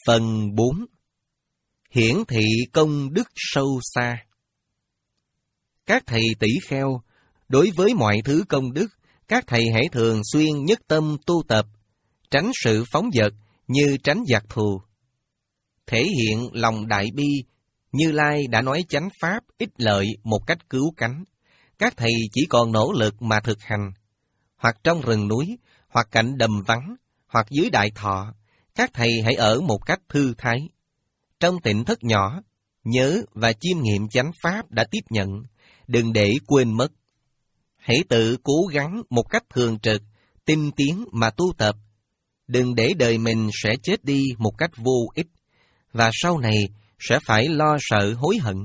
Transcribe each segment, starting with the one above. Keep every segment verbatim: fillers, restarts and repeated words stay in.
Phần bốn. Hiển thị công đức sâu xa. Các thầy tỷ kheo, đối với mọi thứ công đức, các thầy hãy thường xuyên nhất tâm tu tập, tránh sự phóng dật như tránh giặc thù. Thể hiện lòng đại bi, Như Lai đã nói chánh pháp ích lợi một cách cứu cánh. Các thầy chỉ còn nỗ lực mà thực hành, hoặc trong rừng núi, hoặc cạnh đầm vắng, hoặc dưới đại thọ, các thầy hãy ở một cách thư thái. Trong tịnh thất nhỏ, nhớ và chiêm nghiệm chánh pháp đã tiếp nhận, đừng để quên mất. Hãy tự cố gắng một cách thường trực, tinh tiến mà tu tập. Đừng để đời mình sẽ chết đi một cách vô ích, và sau này sẽ phải lo sợ hối hận.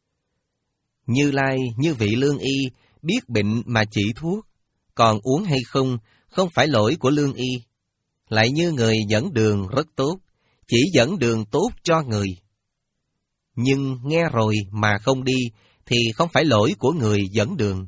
Như Lai như vị lương y, biết bệnh mà chỉ thuốc, còn uống hay không, không phải lỗi của lương y. Lại như người dẫn đường rất tốt, chỉ dẫn đường tốt cho người. Nhưng nghe rồi mà không đi, thì không phải lỗi của người dẫn đường.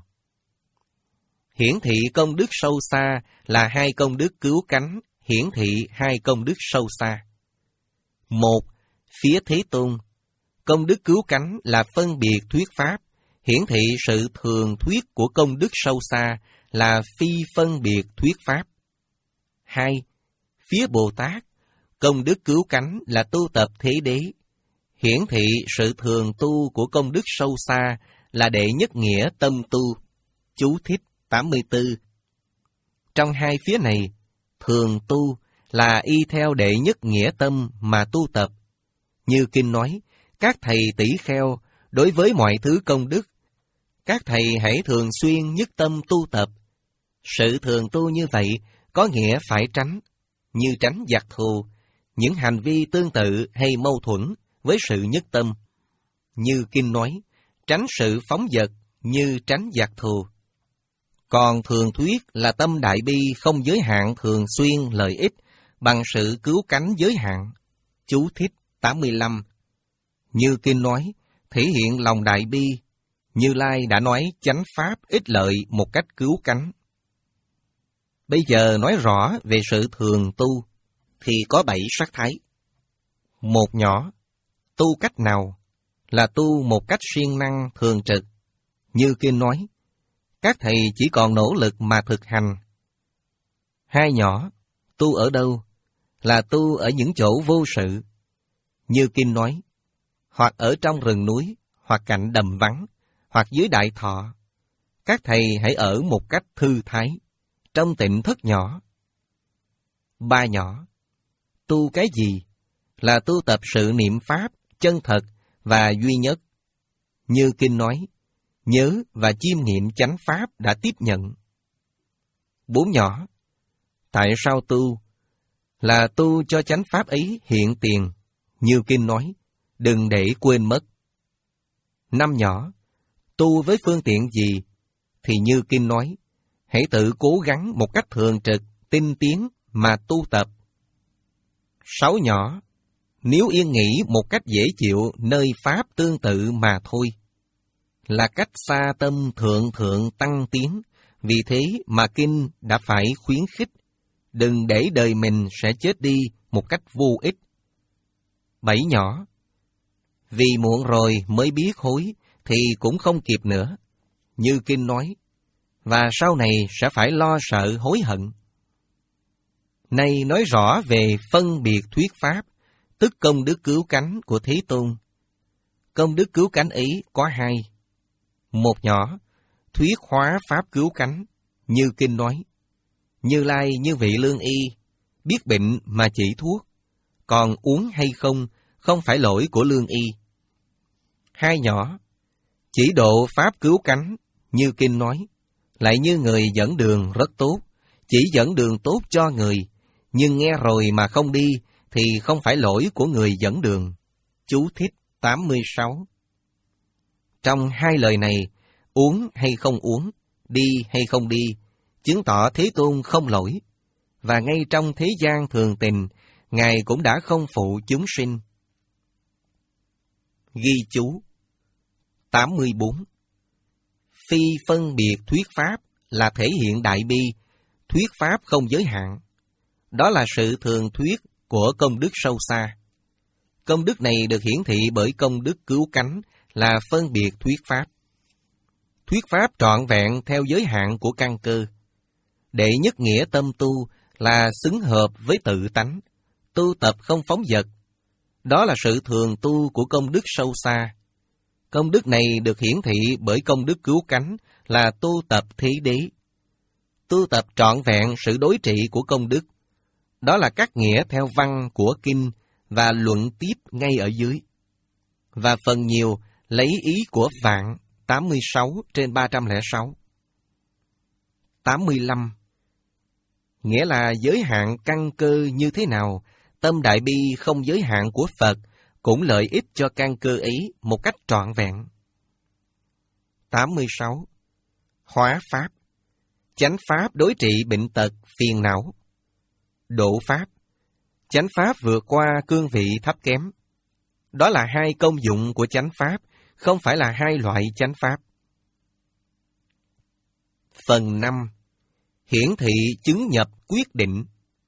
Hiển thị công đức sâu xa là hai công đức cứu cánh, hiển thị hai công đức sâu xa. Một, phía Thế Tôn. Công đức cứu cánh là phân biệt thuyết pháp, hiển thị sự thường thuyết của công đức sâu xa là phi phân biệt thuyết pháp. Hai, phía Bồ Tát. Công đức cứu cánh là tu tập thế đế, hiển thị sự thường tu của công đức sâu xa là đệ nhất nghĩa tâm tu. Chú thích tám mươi tư. Trong hai phía này, thường tu là y theo đệ nhất nghĩa tâm mà tu tập. Như Kinh nói, các thầy tỷ kheo, đối với mọi thứ công đức, các thầy hãy thường xuyên nhất tâm tu tập. Sự thường tu như vậy có nghĩa phải tránh, như tránh giặc thù, những hành vi tương tự hay mâu thuẫn với sự nhất tâm. Như Kinh nói, tránh sự phóng dật như tránh giặc thù. Còn thường thuyết là tâm đại bi không giới hạn thường xuyên lợi ích bằng sự cứu cánh giới hạn. Chú thích tám mươi lăm. Như Kinh nói, thể hiện lòng đại bi, Như Lai đã nói chánh pháp ích lợi một cách cứu cánh. Bây giờ nói rõ về sự thường tu, thì có bảy sắc thái. Một nhỏ, tu cách nào? Là tu một cách siêng năng thường trực. Như Kinh nói, các thầy chỉ còn nỗ lực mà thực hành. Hai nhỏ, tu ở đâu? Là tu ở những chỗ vô sự. Như Kinh nói, hoặc ở trong rừng núi, hoặc cạnh đầm vắng, hoặc dưới đại thọ. Các thầy hãy ở một cách thư thái, trong tịnh thất nhỏ. Ba nhỏ, tu cái gì? Là tu tập sự niệm pháp, chân thật và duy nhất. Như Kinh nói, nhớ và chiêm nghiệm chánh pháp đã tiếp nhận. Bốn nhỏ, tại sao tu? Là tu cho chánh pháp ấy hiện tiền. Như Kinh nói, đừng để quên mất. Năm nhỏ, tu với phương tiện gì? Thì Như Kinh nói, hãy tự cố gắng một cách thường trực, tinh tiến mà tu tập. Sáu nhỏ, nếu yên nghỉ một cách dễ chịu nơi pháp tương tự mà thôi. Là cách xa tâm thượng thượng tăng tiến, vì thế mà Kinh đã phải khuyến khích, đừng để đời mình sẽ chết đi một cách vô ích. Bảy nhỏ, vì muộn rồi mới biết hối, thì cũng không kịp nữa. Như Kinh nói, và sau này sẽ phải lo sợ hối hận. Này nói rõ về phân biệt thuyết pháp, tức công đức cứu cánh của Thế Tôn. Công đức cứu cánh ấy có hai. Một nhỏ, thuyết hóa pháp cứu cánh, Như Kinh nói, Như Lai như vị lương y, biết bệnh mà chỉ thuốc, còn uống hay không, không phải lỗi của lương y. Hai nhỏ, chỉ độ pháp cứu cánh, Như Kinh nói, lại như người dẫn đường rất tốt, chỉ dẫn đường tốt cho người, nhưng nghe rồi mà không đi, thì không phải lỗi của người dẫn đường. Chú thích tám mươi sáu. Trong hai lời này, uống hay không uống, đi hay không đi, chứng tỏ Thế Tôn không lỗi, và ngay trong thế gian thường tình, Ngài cũng đã không phụ chúng sinh. Ghi chú tám mươi bốn. Phi phân biệt thuyết pháp là thể hiện đại bi, thuyết pháp không giới hạn. Đó là sự thường thuyết của công đức sâu xa. Công đức này được hiển thị bởi công đức cứu cánh là phân biệt thuyết pháp. Thuyết pháp trọn vẹn theo giới hạn của căn cơ. Đệ nhất nghĩa tâm tu là xứng hợp với tự tánh, tu tập không phóng dật. Đó là sự thường tu của công đức sâu xa. Công đức này được hiển thị bởi công đức cứu cánh là tu tập thí đế. Tu tập trọn vẹn sự đối trị của công đức. Đó là các nghĩa theo văn của kinh và luận tiếp ngay ở dưới. Và phần nhiều lấy ý của Vạn tám mươi sáu trên ba trăm lẻ sáu. tám mươi lăm. Nghĩa là giới hạn căn cơ như thế nào, tâm đại bi không giới hạn của Phật cũng lợi ích cho căn cơ ấy một cách trọn vẹn. tám mươi sáu. Hóa Pháp. Chánh Pháp đối trị bệnh tật, phiền não. Độ Pháp. Chánh Pháp vượt qua cương vị thấp kém. Đó là hai công dụng của chánh Pháp, không phải là hai loại chánh Pháp. Phần năm. Hiển thị chứng nhập quyết định.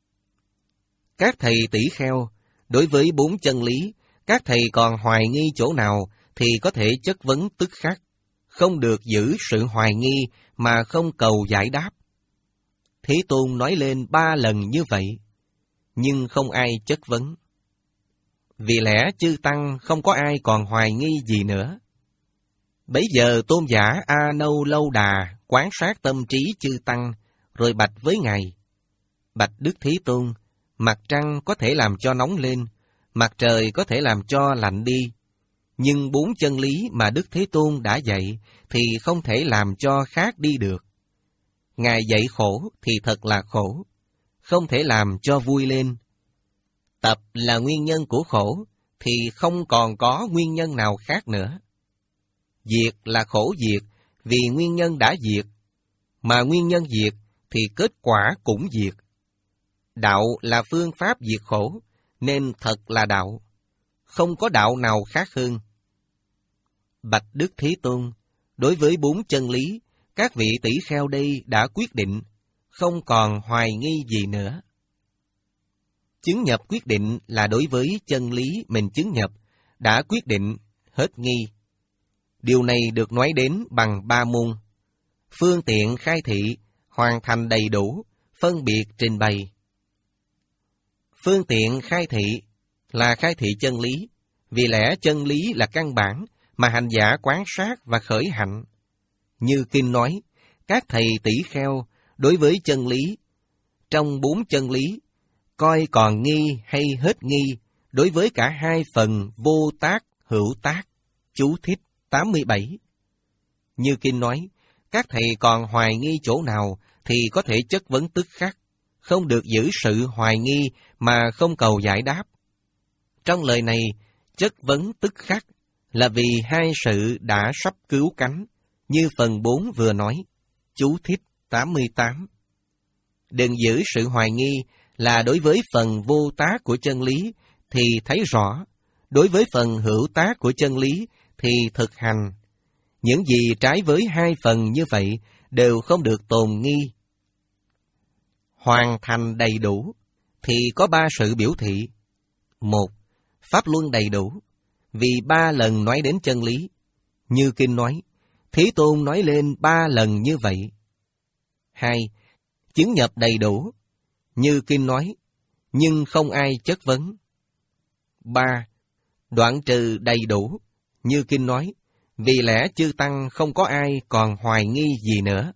Các thầy tỷ kheo, đối với bốn chân lý, các thầy còn hoài nghi chỗ nào thì có thể chất vấn tức khắc, không được giữ sự hoài nghi mà không cầu giải đáp. Thế Tôn nói lên ba lần như vậy, nhưng không ai chất vấn. Vì lẽ chư Tăng không có ai còn hoài nghi gì nữa. Bấy giờ Tôn giả A Nâu Lâu Đà quán sát tâm trí chư Tăng, rồi bạch với Ngài: Bạch Đức Thế Tôn, mặt trăng có thể làm cho nóng lên, mặt trời có thể làm cho lạnh đi, nhưng bốn chân lý mà Đức Thế Tôn đã dạy thì không thể làm cho khác đi được. Ngài dạy khổ thì thật là khổ, không thể làm cho vui lên. Tập là nguyên nhân của khổ, thì không còn có nguyên nhân nào khác nữa. Diệt là khổ diệt, vì nguyên nhân đã diệt, mà nguyên nhân diệt thì kết quả cũng diệt. Đạo là phương pháp diệt khổ, nên thật là đạo, không có đạo nào khác hơn. Bạch Đức Thế Tôn, đối với bốn chân lý, các vị tỷ kheo đây đã quyết định, không còn hoài nghi gì nữa. Chứng nhập quyết định là đối với chân lý mình chứng nhập, đã quyết định, hết nghi. Điều này được nói đến bằng ba môn: phương tiện khai thị, hoàn thành đầy đủ, phân biệt trình bày. Phương tiện khai thị là khai thị chân lý, vì lẽ chân lý là căn bản mà hành giả quán sát và khởi hạnh. Như kinh nói, các thầy tỷ kheo đối với chân lý, trong bốn chân lý, coi còn nghi hay hết nghi, đối với cả hai phần vô tác, hữu tác. Chú thích tám mươi bảy. Như kinh nói, các thầy còn hoài nghi chỗ nào thì có thể chất vấn tức khắc, không được giữ sự hoài nghi mà không cầu giải đáp. Trong lời này, chất vấn tức khắc là vì hai sự đã sắp cứu cánh, như phần bốn vừa nói. Chú thích tám mươi tám. Đừng giữ sự hoài nghi là đối với phần vô tác của chân lý thì thấy rõ, đối với phần hữu tác của chân lý thì thực hành. Những gì trái với hai phần như vậy đều không được tồn nghi. Hoàn thành đầy đủ thì có ba sự biểu thị. Một, pháp luân đầy đủ, vì ba lần nói đến chân lý. Như kinh nói, Thế Tôn nói lên ba lần như vậy. Hai, chứng nhập đầy đủ, như kinh nói, nhưng không ai chất vấn. Ba, đoạn trừ đầy đủ, như kinh nói, vì lẽ chư Tăng không có ai còn hoài nghi gì nữa.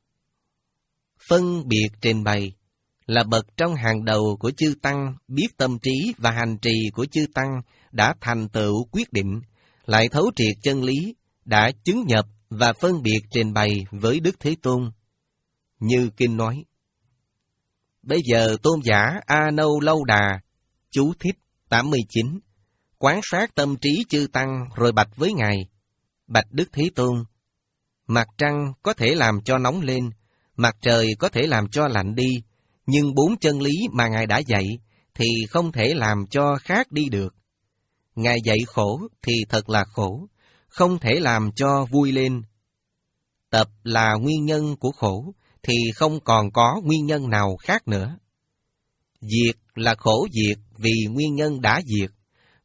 Phân biệt trình bày là bậc trong hàng đầu của chư Tăng biết tâm trí và hành trì của chư Tăng đã thành tựu quyết định, lại thấu triệt chân lý, đã chứng nhập và phân biệt trình bày với Đức Thế Tôn. Như kinh nói, bây giờ Tôn giả A Nâu Lâu Đà, chú thích tám mươi chín, quán sát tâm trí chư Tăng rồi bạch với Ngài: Bạch Đức Thế Tôn, mặt trăng có thể làm cho nóng lên, mặt trời có thể làm cho lạnh đi, nhưng bốn chân lý mà Ngài đã dạy thì không thể làm cho khác đi được. Ngài dạy khổ thì thật là khổ, không thể làm cho vui lên. Tập là nguyên nhân của khổ, thì không còn có nguyên nhân nào khác nữa. Diệt là khổ diệt vì nguyên nhân đã diệt,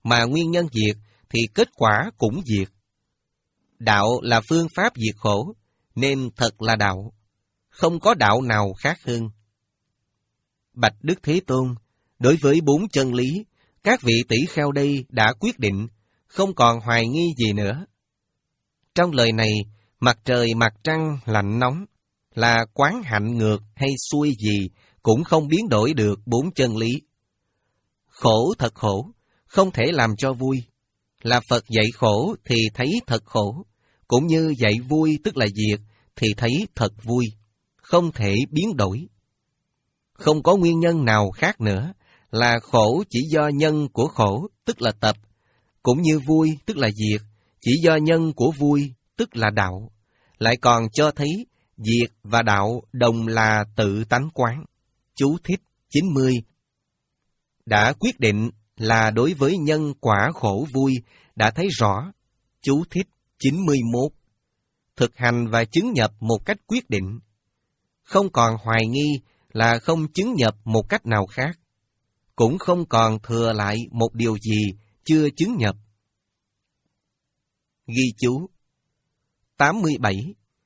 mà nguyên nhân diệt thì kết quả cũng diệt. Đạo là phương pháp diệt khổ, nên thật là đạo. Không có đạo nào khác hơn. Bạch Đức Thế Tôn, đối với bốn chân lý, các vị tỷ kheo đây đã quyết định, không còn hoài nghi gì nữa. Trong lời này, mặt trời mặt trăng lạnh nóng, là quán hạnh ngược hay xuôi gì, cũng không biến đổi được bốn chân lý. Khổ thật khổ, không thể làm cho vui. Là Phật dạy khổ thì thấy thật khổ, cũng như dạy vui tức là diệt thì thấy thật vui, không thể biến đổi. Không có nguyên nhân nào khác nữa, là khổ chỉ do nhân của khổ tức là tập, cũng như vui tức là diệt, chỉ do nhân của vui tức là đạo, lại còn cho thấy diệt và đạo đồng là tự tánh quán. Chú thích chín mươi. Đã quyết định là đối với nhân quả khổ vui đã thấy rõ. Chú thích chín mươi mốt. Thực hành và chứng nhập một cách quyết định. Không còn hoài nghi là không chứng nhập một cách nào khác. Cũng không còn thừa lại một điều gì chưa chứng nhập. Ghi chú tám mươi bảy.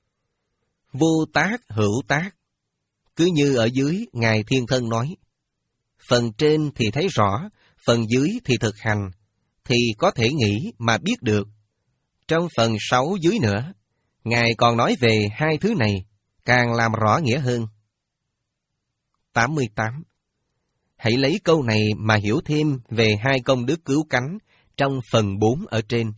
Vô tác hữu tác. Cứ như ở dưới Ngài Thiên Thân nói, phần trên thì thấy rõ, phần dưới thì thực hành, thì có thể nghĩ mà biết được. Trong phần sáu dưới nữa, Ngài còn nói về hai thứ này, càng làm rõ nghĩa hơn. tám mươi tám. Hãy lấy câu này mà hiểu thêm về hai công đức cứu cánh trong phần bốn ở trên.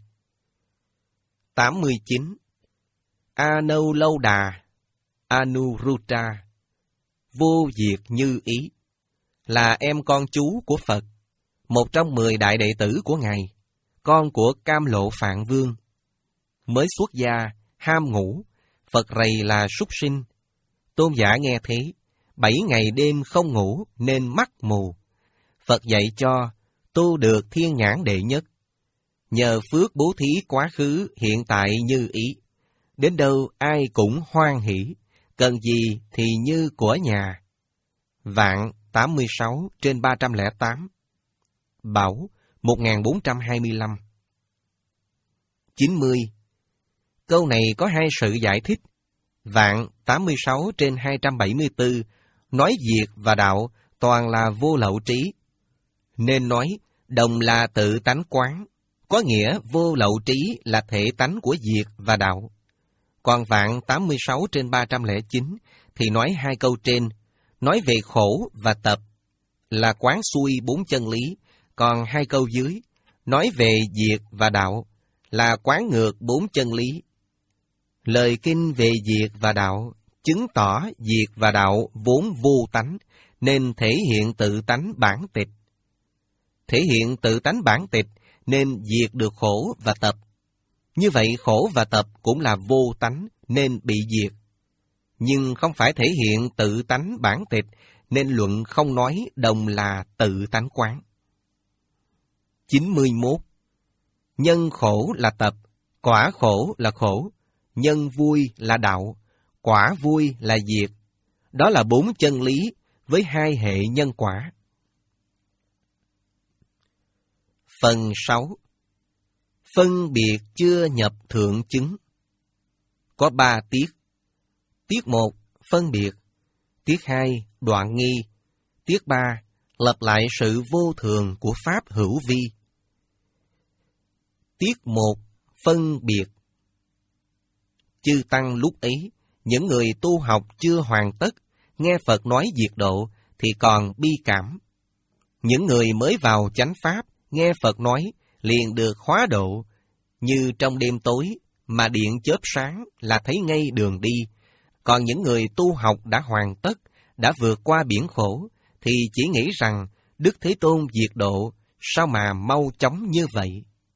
tám mươi chín. Anâu lâu đà, Anuruddha, vô diệt như ý, là em con chú của Phật, một trong mười đại đệ tử của Ngài, con của Cam Lộ Phạn Vương. Mới xuất gia, ham ngủ, Phật rầy là súc sinh. Tôn giả nghe thế, bảy ngày đêm không ngủ nên mắt mù. Phật dạy cho, tu được thiên nhãn đệ nhất. Nhờ phước bố thí quá khứ hiện tại như ý. Đến đâu ai cũng hoan hỷ, cần gì thì như của nhà. Vạn tám mươi sáu trên ba trăm lẻ tám. Bảo một nghìn bốn trăm hai mươi lăm. chín mươi. Câu này có hai sự giải thích. Vạn tám mươi sáu trên hai trăm bảy mươi tư nói diệt và đạo toàn là vô lậu trí. Nên nói đồng là tự tánh quán, có nghĩa vô lậu trí là thể tánh của diệt và đạo. Còn vạn tám mươi sáu trên ba trăm lẻ chín thì nói hai câu trên, nói về khổ và tập, là quán xuôi bốn chân lý, còn hai câu dưới, nói về diệt và đạo, là quán ngược bốn chân lý. Lời kinh về diệt và đạo, chứng tỏ diệt và đạo vốn vô tánh, nên thể hiện tự tánh bản tịch. Thể hiện tự tánh bản tịch, nên diệt được khổ và tập. Như vậy khổ và tập cũng là vô tánh, nên bị diệt. Nhưng không phải thể hiện tự tánh bản tịch, nên luận không nói đồng là tự tánh quán. chín mươi mốt. Nhân khổ là tập, quả khổ là khổ, nhân vui là đạo, quả vui là diệt. Đó là bốn chân lý với hai hệ nhân quả. Phần sáu. Phân biệt chưa nhập thượng chứng. Có ba tiết. Tiết một, phân biệt. Tiết hai, đoạn nghi. Tiết ba, lập lại sự vô thường của Pháp hữu vi. Tiết một, phân biệt. Chư Tăng lúc ấy, những người tu học chưa hoàn tất, nghe Phật nói diệt độ thì còn bi cảm. Những người mới vào chánh Pháp, nghe Phật nói, liền được hóa độ, như trong đêm tối mà điện chớp sáng là thấy ngay đường đi. Còn những người tu học đã hoàn tất, đã vượt qua biển khổ, thì chỉ nghĩ rằng Đức Thế Tôn diệt độ, sao mà mau chóng như vậy?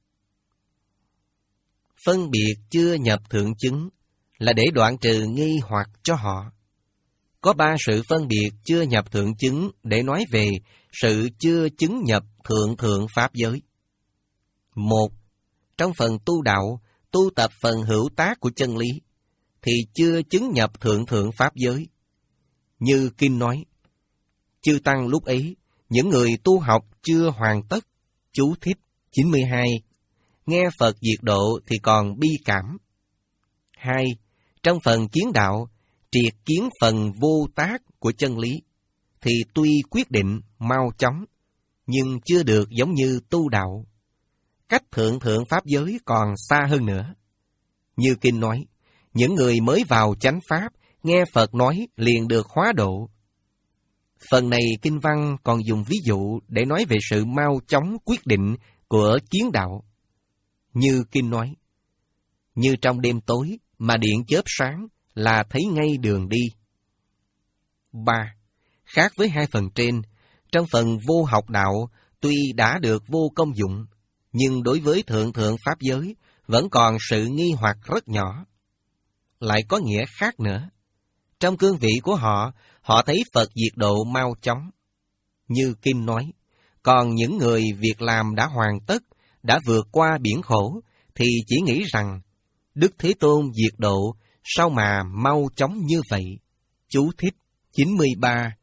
Phân biệt chưa nhập thượng chứng là để đoạn trừ nghi hoặc cho họ. Có ba sự phân biệt chưa nhập thượng chứng để nói về sự chưa chứng nhập thượng thượng pháp giới. Một, trong phần tu đạo, tu tập phần hữu tác của chân lý, thì chưa chứng nhập thượng thượng pháp giới. Như Kinh nói, chư Tăng lúc ấy, những người tu học chưa hoàn tất, chú thích chín mươi hai. Nghe Phật diệt độ thì còn bi cảm. hai. Trong phần kiến đạo, triệt kiến phần vô tác của chân lý, thì tuy quyết định mau chóng, nhưng chưa được giống như tu đạo. Cách thượng thượng pháp giới còn xa hơn nữa. Như Kinh nói, những người mới vào chánh pháp, nghe Phật nói liền được hóa độ. Phần này Kinh văn còn dùng ví dụ để nói về sự mau chóng quyết định của kiến đạo. Như Kinh nói, như trong đêm tối mà điện chớp sáng là thấy ngay đường đi. ba. Khác với hai phần trên, trong phần vô học đạo tuy đã được vô công dụng, nhưng đối với thượng thượng pháp giới vẫn còn sự nghi hoặc rất nhỏ. Lại có nghĩa khác nữa. Trong cương vị của họ, họ thấy Phật diệt độ mau chóng. Như Kinh nói, còn những người việc làm đã hoàn tất, đã vượt qua biển khổ, thì chỉ nghĩ rằng Đức Thế Tôn diệt độ sao mà mau chóng như vậy. Chú thích chín mươi ba.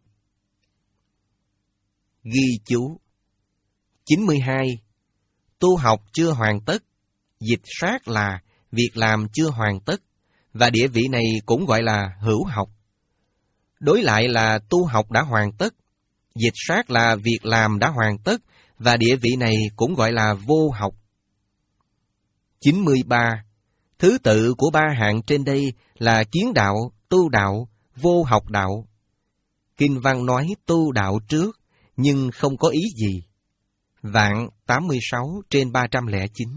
Ghi chú chín mươi hai. Tu học chưa hoàn tất, dịch sát là việc làm chưa hoàn tất, và địa vị này cũng gọi là hữu học. Đối lại là tu học đã hoàn tất, dịch sát là việc làm đã hoàn tất, và địa vị này cũng gọi là vô học. chín mươi ba. Thứ tự của ba hạng trên đây là kiến đạo, tu đạo, vô học đạo. Kinh văn nói tu đạo trước, nhưng không có ý gì. Vạn tám mươi sáu trên ba trăm lẻ chín.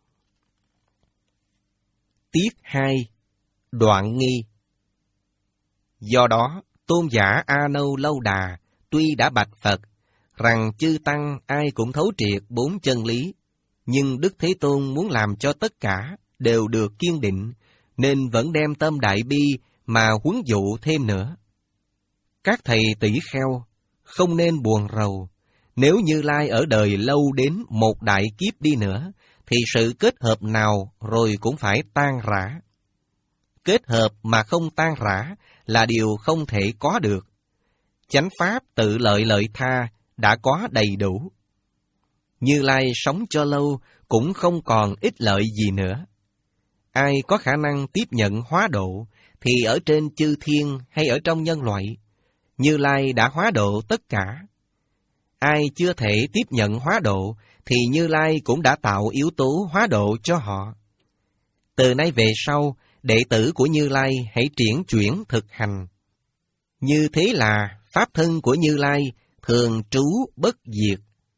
Tiết hai. Đoạn nghi. Do đó, tôn giả A Nâu Lâu Đà tuy đã bạch Phật rằng chư tăng ai cũng thấu triệt bốn chân lý, nhưng Đức Thế Tôn muốn làm cho tất cả đều được kiên định, nên vẫn đem tâm đại bi mà huấn dụ thêm nữa. Các thầy tỷ kheo không nên buồn rầu. Nếu Như Lai ở đời lâu đến một đại kiếp đi nữa, thì sự kết hợp nào rồi cũng phải tan rã. Kết hợp mà không tan rã là điều không thể có được. Chánh pháp tự lợi lợi tha đã có đầy đủ. Như Lai sống cho lâu cũng không còn ích lợi gì nữa. Ai có khả năng tiếp nhận hóa độ thì ở trên chư thiên hay ở trong nhân loại, Như Lai đã hóa độ tất cả. Ai chưa thể tiếp nhận hóa độ thì Như Lai cũng đã tạo yếu tố hóa độ cho họ. Từ nay về sau, đệ tử của Như Lai hãy triển chuyển thực hành. Như thế là pháp thân của Như Lai thường trú bất diệt.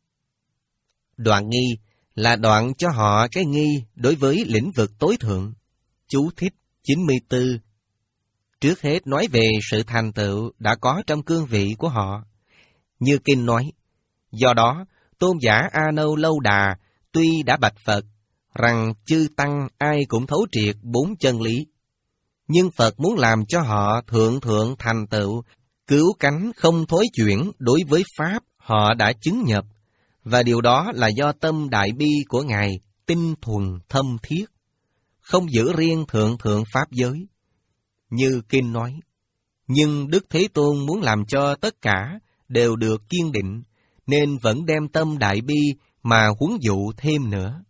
Đoạn nghi là đoạn cho họ cái nghi đối với lĩnh vực tối thượng. Chú thích chín mươi tư. Trước hết nói về sự thành tựu đã có trong cương vị của họ. Như Kinh nói, do đó, tôn giả A Nâu Lâu Đà tuy đã bạch Phật rằng chư tăng ai cũng thấu triệt bốn chân lý, nhưng Phật muốn làm cho họ thượng thượng thành tựu, cứu cánh không thối chuyển đối với pháp họ đã chứng nhập, và điều đó là do tâm đại bi của Ngài tinh thuần thâm thiết, không giữ riêng thượng thượng pháp giới. Như Kinh nói, nhưng Đức Thế Tôn muốn làm cho tất cả đều được kiên định, nên vẫn đem tâm đại bi mà huấn dụ thêm nữa.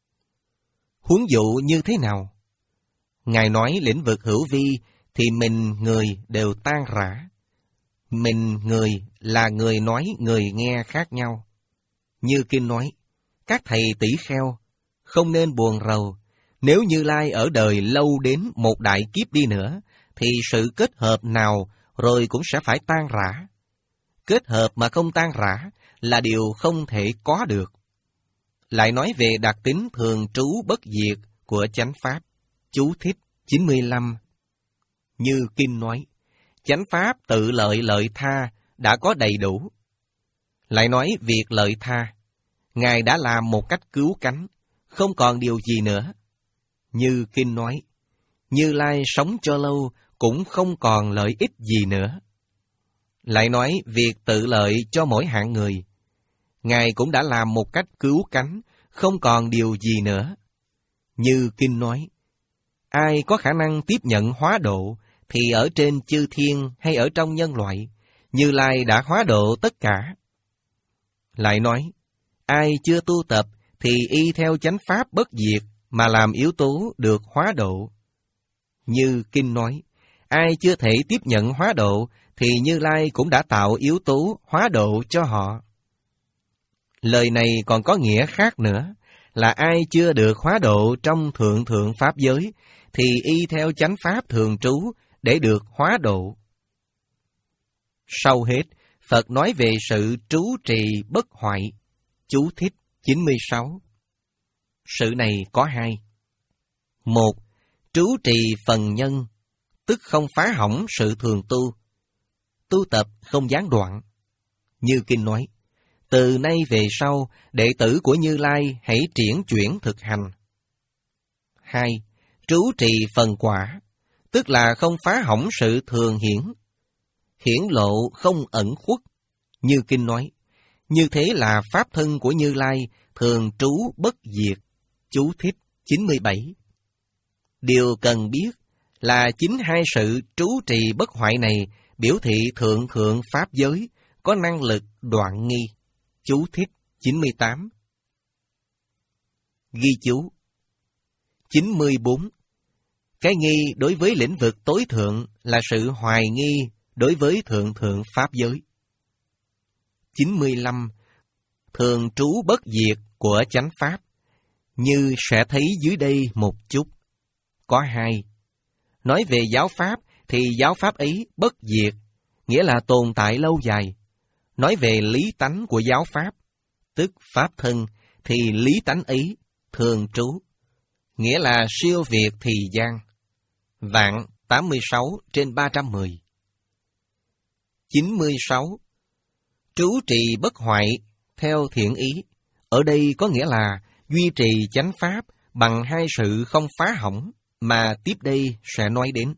Huấn dụ như thế nào? Ngài nói lĩnh vực hữu vi thì mình người đều tan rã. Mình người là người nói người nghe khác nhau. Như Kinh nói, các thầy tỷ kheo không nên buồn rầu. Nếu Như Lai ở đời lâu đến một đại kiếp đi nữa, thì sự kết hợp nào rồi cũng sẽ phải tan rã. Kết hợp mà không tan rã là điều không thể có được. Lại nói về đặc tính thường trú bất diệt của chánh pháp. Chú thích chín mươi lăm. Như Kinh nói, chánh pháp tự lợi lợi tha đã có đầy đủ. Lại nói việc lợi tha, Ngài đã làm một cách cứu cánh, không còn điều gì nữa. Như Kinh nói, Như Lai sống cho lâu cũng không còn lợi ích gì nữa. Lại nói việc tự lợi cho mỗi hạng người, Ngài cũng đã làm một cách cứu cánh, không còn điều gì nữa. Như Kinh nói, ai có khả năng tiếp nhận hóa độ thì ở trên chư thiên hay ở trong nhân loại, Như Lai đã hóa độ tất cả. Lại nói, ai chưa tu tập thì y theo chánh pháp bất diệt mà làm yếu tố được hóa độ. Như Kinh nói, ai chưa thể tiếp nhận hóa độ thì Như Lai cũng đã tạo yếu tố hóa độ cho họ. Lời này còn có nghĩa khác nữa, là ai chưa được hóa độ trong thượng thượng pháp giới thì y theo chánh pháp thường trú để được hóa độ. Sau hết, Phật nói về sự trú trì bất hoại. Chú thích chín mươi sáu. Sự này có hai. Một, trú trì phần nhân, tức không phá hỏng sự thường tu. Tu tập không gián đoạn. Như Kinh nói, từ nay về sau, đệ tử của Như Lai hãy triển chuyển thực hành. Hai, trú trì phần quả, tức là không phá hỏng sự thường hiển. Hiển lộ không ẩn khuất. Như Kinh nói, như thế là pháp thân của Như Lai thường trú bất diệt. Chú thích chín mươi bảy. Điều cần biết là chính hai sự trú trì bất hoại này biểu thị thượng thượng pháp giới có năng lực đoạn nghi. Chú thích chín mươi tám. Ghi chú chín mươi bốn. Cái nghi đối với lĩnh vực tối thượng là sự hoài nghi đối với thượng thượng pháp giới. chín mươi lăm. Thường trú bất diệt của chánh pháp. Như sẽ thấy dưới đây một chút. Có hai. Nói về giáo pháp thì giáo pháp ấy bất diệt, nghĩa là tồn tại lâu dài. Nói về lý tánh của giáo pháp, tức pháp thân, thì lý tánh ấy thường trú, nghĩa là siêu việt thì gian. Vạn tám mươi sáu trên ba trăm mười. chín mươi sáu. Trú trì bất hoại theo thiện ý, ở đây có nghĩa là duy trì chánh pháp bằng hai sự không phá hỏng mà tiếp đây sẽ nói đến.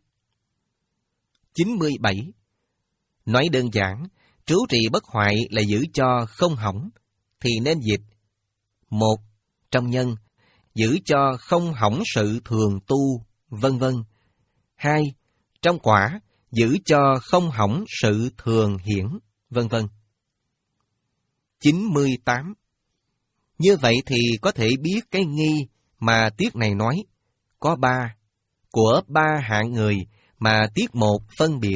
chín mươi bảy. Nói đơn giản, trú trì bất hoại là giữ cho không hỏng, thì nên dịch. Một, trong nhân, giữ cho không hỏng sự thường tu, vân vân. Hai, trong quả, giữ cho không hỏng sự thường hiển, vân vân. chín mươi tám. Như vậy thì có thể biết cái nghi mà tiết này nói, có ba, của ba hạng người mà tiết một phân biệt.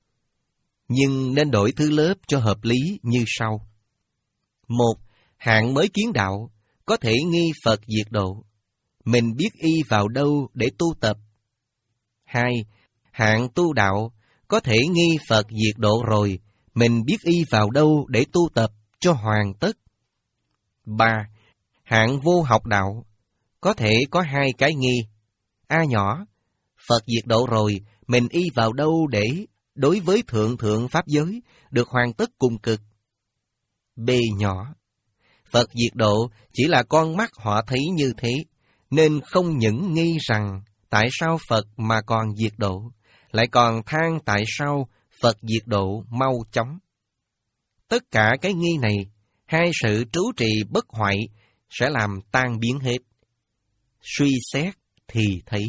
Nhưng nên đổi thứ lớp cho hợp lý như sau. Một, hạng mới kiến đạo, có thể nghi Phật diệt độ. Mình biết y vào đâu để tu tập. Hai, hạng tu đạo, có thể nghi Phật diệt độ rồi, mình biết y vào đâu để tu tập cho hoàn tất. Ba, hạng vô học đạo, có thể có hai cái nghi. A nhỏ, Phật diệt độ rồi, mình y vào đâu để đối với thượng thượng pháp giới được hoàn tất cùng cực. B nhỏ, Phật diệt độ chỉ là con mắt họ thấy như thế, nên không những nghi rằng tại sao Phật mà còn diệt độ, lại còn than tại sao Phật diệt độ mau chóng. Tất cả cái nghi này, hai sự trú trì bất hoại sẽ làm tan biến hết. Suy xét thì thấy.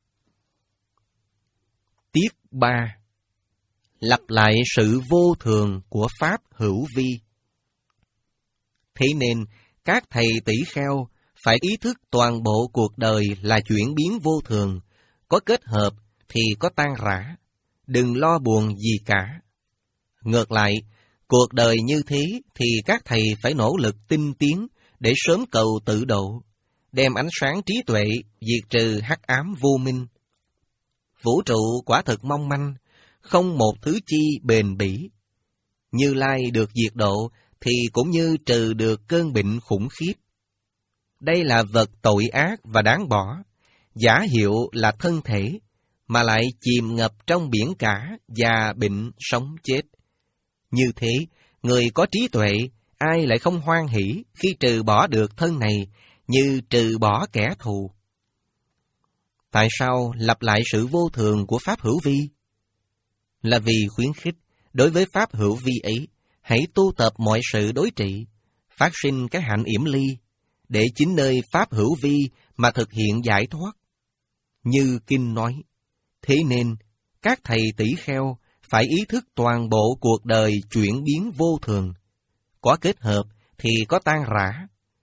Tiết ba. Lặp lại sự vô thường của Pháp hữu vi. Thế nên, các thầy tỷ kheo phải ý thức toàn bộ cuộc đời là chuyển biến vô thường, có kết hợp thì có tan rã, đừng lo buồn gì cả. Ngược lại, cuộc đời như thế thì các thầy phải nỗ lực tinh tiến để sớm cầu tự độ, đem ánh sáng trí tuệ diệt trừ hắc ám vô minh. Vũ trụ quả thực mong manh, không một thứ chi bền bỉ. Như Lai được diệt độ thì cũng như trừ được cơn bệnh khủng khiếp. Đây là vật tội ác và đáng bỏ, giả hiệu là thân thể, mà lại chìm ngập trong biển cả và bệnh sống chết. Như thế, người có trí tuệ, ai lại không hoan hỷ khi trừ bỏ được thân này như trừ bỏ kẻ thù? Tại sao lặp lại sự vô thường của Pháp hữu vi? Là vì khuyến khích, đối với Pháp hữu vi ấy, hãy tu tập mọi sự đối trị, phát sinh cái hạnh yểm ly, để chính nơi Pháp hữu vi mà thực hiện giải thoát. Như Kinh nói, thế nên, các thầy tỷ kheo phải ý thức toàn bộ cuộc đời chuyển biến vô thường. Có kết hợp thì có tan rã,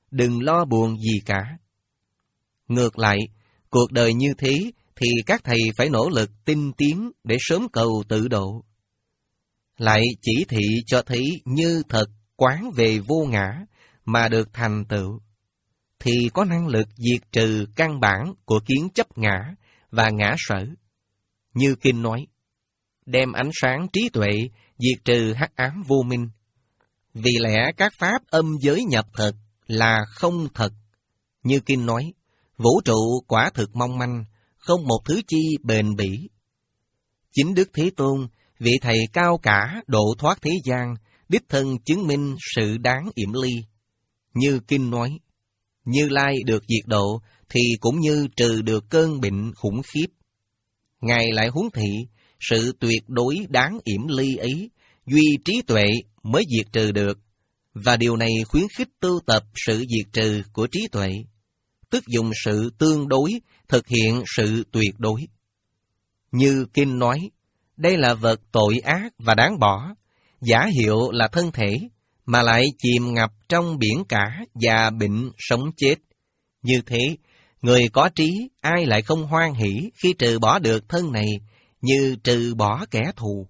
đừng lo buồn gì cả. Ngược lại, cuộc đời như thế thì các thầy phải nỗ lực tinh tiến để sớm cầu tự độ. Lại chỉ thị cho thấy như thật quán về vô ngã mà được thành tựu, thì có năng lực diệt trừ căn bản của kiến chấp ngã và ngã sở. Như kinh nói, đem ánh sáng trí tuệ diệt trừ hắc ám vô minh. Vì lẽ các pháp âm giới nhập thật là không thật. Như kinh nói, vũ trụ quả thực mong manh, không một thứ chi bền bỉ. Chính Đức Thế Tôn, vị thầy cao cả độ thoát thế gian, đích thân chứng minh sự đáng yểm ly. Như kinh nói, Như Lai được diệt độ thì cũng như trừ được cơn bệnh khủng khiếp. Ngài lại huống thị, sự tuyệt đối đáng yểm ly ấy, duy trí tuệ mới diệt trừ được, và điều này khuyến khích tu tập sự diệt trừ của trí tuệ, tức dùng sự tương đối, thực hiện sự tuyệt đối. Như kinh nói, đây là vật tội ác và đáng bỏ, giả hiệu là thân thể, mà lại chìm ngập trong biển cả và bệnh sống chết. Như thế, người có trí ai lại không hoan hỷ khi trừ bỏ được thân này, như trừ bỏ kẻ thù.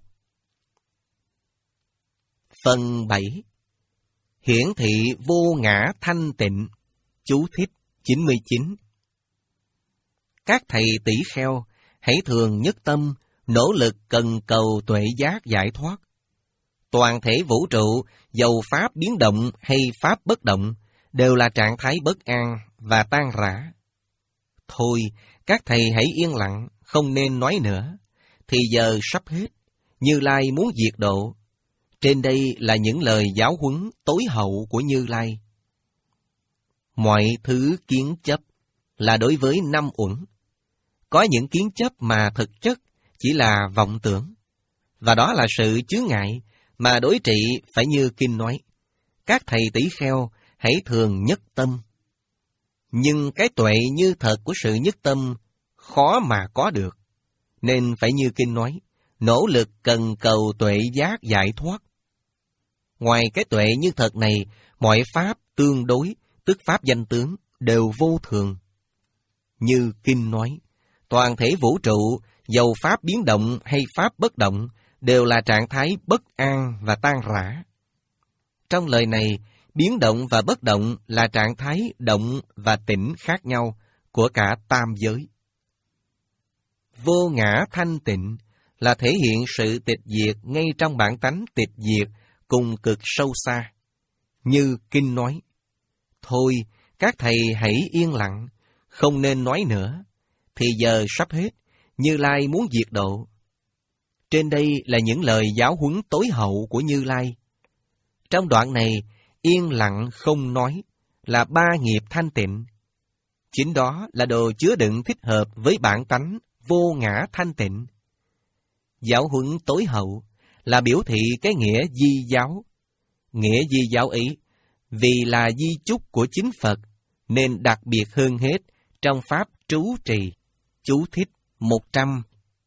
Phần bảy. Hiển thị vô ngã thanh tịnh. Chú thích chín mươi chín. Các thầy tỷ kheo hãy thường nhất tâm, nỗ lực cần cầu tuệ giác giải thoát. Toàn thể vũ trụ, dầu pháp biến động hay pháp bất động, đều là trạng thái bất an và tan rã. Thôi, các thầy hãy yên lặng, không nên nói nữa. Thì giờ sắp hết, Như Lai muốn diệt độ. Trên đây là những lời giáo huấn tối hậu của Như Lai. Mọi thứ kiến chấp là đối với năm uẩn. Có những kiến chấp mà thực chất chỉ là vọng tưởng, và đó là sự chướng ngại mà đối trị phải như kinh nói. Các thầy tỷ kheo hãy thường nhất tâm. Nhưng cái tuệ như thật của sự nhất tâm khó mà có được, nên phải như kinh nói, nỗ lực cần cầu tuệ giác giải thoát. Ngoài cái tuệ như thật này, mọi pháp tương đối, tức pháp danh tướng, đều vô thường. Như kinh nói, toàn thể vũ trụ, dầu pháp biến động hay pháp bất động, đều là trạng thái bất an và tan rã. Trong lời này, biến động và bất động là trạng thái động và tĩnh khác nhau của cả tam giới. Vô ngã thanh tịnh là thể hiện sự tịch diệt ngay trong bản tánh tịch diệt cùng cực sâu xa. Như kinh nói, thôi các thầy hãy yên lặng, không nên nói nữa, thì giờ sắp hết, Như Lai muốn diệt độ. Trên đây là những lời giáo huấn tối hậu của Như Lai. Trong đoạn này, yên lặng không nói là ba nghiệp thanh tịnh. Chính đó là đồ chứa đựng thích hợp với bản tánh vô ngã thanh tịnh. Giáo huấn tối hậu là biểu thị cái nghĩa di giáo. Nghĩa di giáo ấy, vì là di chúc của chính Phật, nên đặc biệt hơn hết trong pháp trú trì. Chú thích một trăm.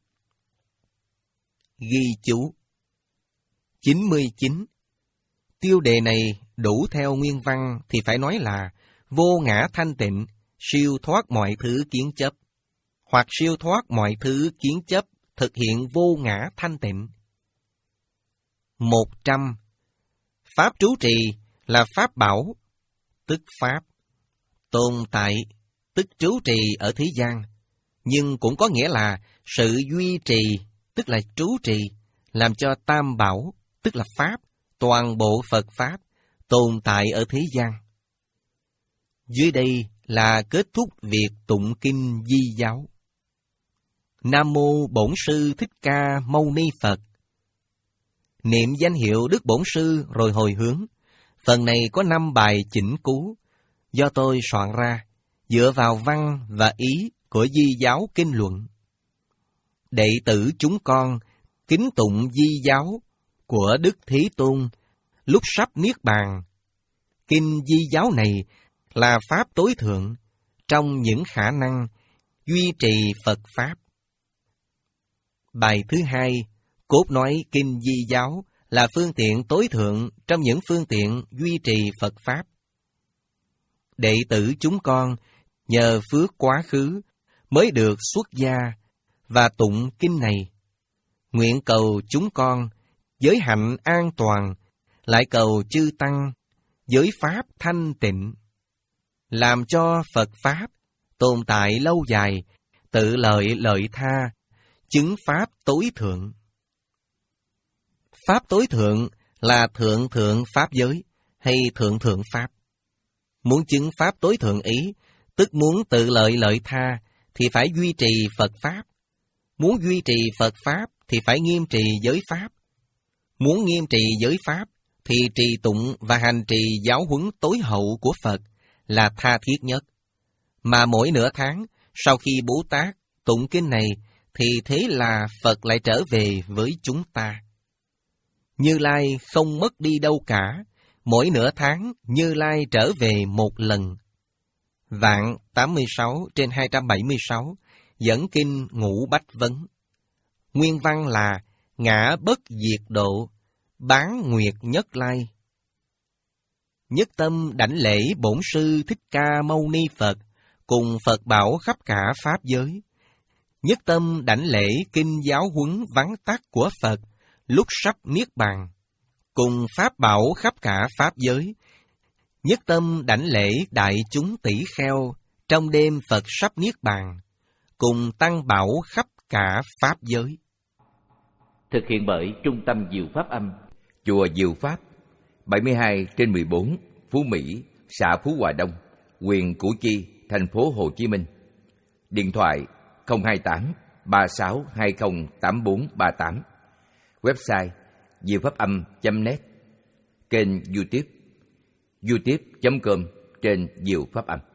Ghi chú chín mươi chín. Tiêu đề này đủ theo nguyên văn thì phải nói là vô ngã thanh tịnh, siêu thoát mọi thứ kiến chấp, hoặc siêu thoát mọi thứ kiến chấp, thực hiện vô ngã thanh tịnh. Một trăm. Pháp trú trì là pháp bảo, tức pháp. Tồn tại, tức trú trì ở thế gian, nhưng cũng có nghĩa là sự duy trì, tức là trú trì, làm cho tam bảo, tức là pháp, toàn bộ Phật Pháp, tồn tại ở thế gian. Dưới đây là kết thúc việc tụng kinh di giáo. Nam Mô Bổn Sư Thích Ca Mâu Ni Phật. Niệm danh hiệu Đức Bổn Sư rồi hồi hướng. Phần này có năm bài chỉnh cú, do tôi soạn ra, dựa vào văn và ý của di giáo kinh luận. Đệ tử chúng con kính tụng di giáo của Đức Thế Tôn lúc sắp niết bàn. Kinh di giáo này là pháp tối thượng trong những khả năng duy trì Phật Pháp. Bài thứ hai, cốt nói kinh di giáo là phương tiện tối thượng trong những phương tiện duy trì Phật Pháp. đệ tử chúng con nhờ phước quá khứ mới được xuất gia và tụng kinh này. Nguyện cầu chúng con giới hạnh an toàn, lại cầu chư tăng giới pháp thanh tịnh, làm cho Phật Pháp tồn tại lâu dài, tự lợi lợi tha, chứng Pháp tối thượng. Pháp tối thượng là thượng thượng Pháp giới hay thượng thượng Pháp. Muốn chứng Pháp tối thượng ý, tức muốn tự lợi lợi tha, thì phải duy trì Phật Pháp. Muốn duy trì Phật Pháp thì phải nghiêm trì giới Pháp. Muốn nghiêm trì giới Pháp thì trì tụng và hành trì giáo huấn tối hậu của Phật là tha thiết nhất. Mà mỗi nửa tháng, sau khi Bố Tát tụng kinh này, thì thế là Phật lại trở về với chúng ta. Như Lai không mất đi đâu cả, mỗi nửa tháng Như Lai trở về một lần. Vạn tám mươi sáu trên hai trăm bảy mươi sáu, dẫn kinh Ngũ Bách Vấn. Nguyên văn là ngã bất diệt độ, bán nguyệt nhất lai. Nhất tâm đảnh lễ Bổn Sư Thích Ca Mâu Ni Phật, cùng Phật bảo khắp cả Pháp giới. Nhất tâm đảnh lễ kinh giáo huấn vắn tắt của Phật, lúc sắp Niết Bàn, cùng Pháp bảo khắp cả Pháp giới. Nhất tâm đảnh lễ đại chúng tỷ kheo, trong đêm Phật sắp Niết Bàn, cùng tăng bảo khắp cả Pháp giới. Thực hiện bởi Trung tâm Diệu Pháp Âm, Chùa Diệu Pháp, bảy mươi hai trên mười bốn, Phú Mỹ, xã Phú Hòa Đông, huyện Củ Chi, thành phố Hồ Chí Minh. Điện thoại không hai tám ba sáu hai không tám bốn ba tám. Website diệu pháp âm chấm net. Kênh YouTube youtube chấm com trên Diệu Pháp Âm.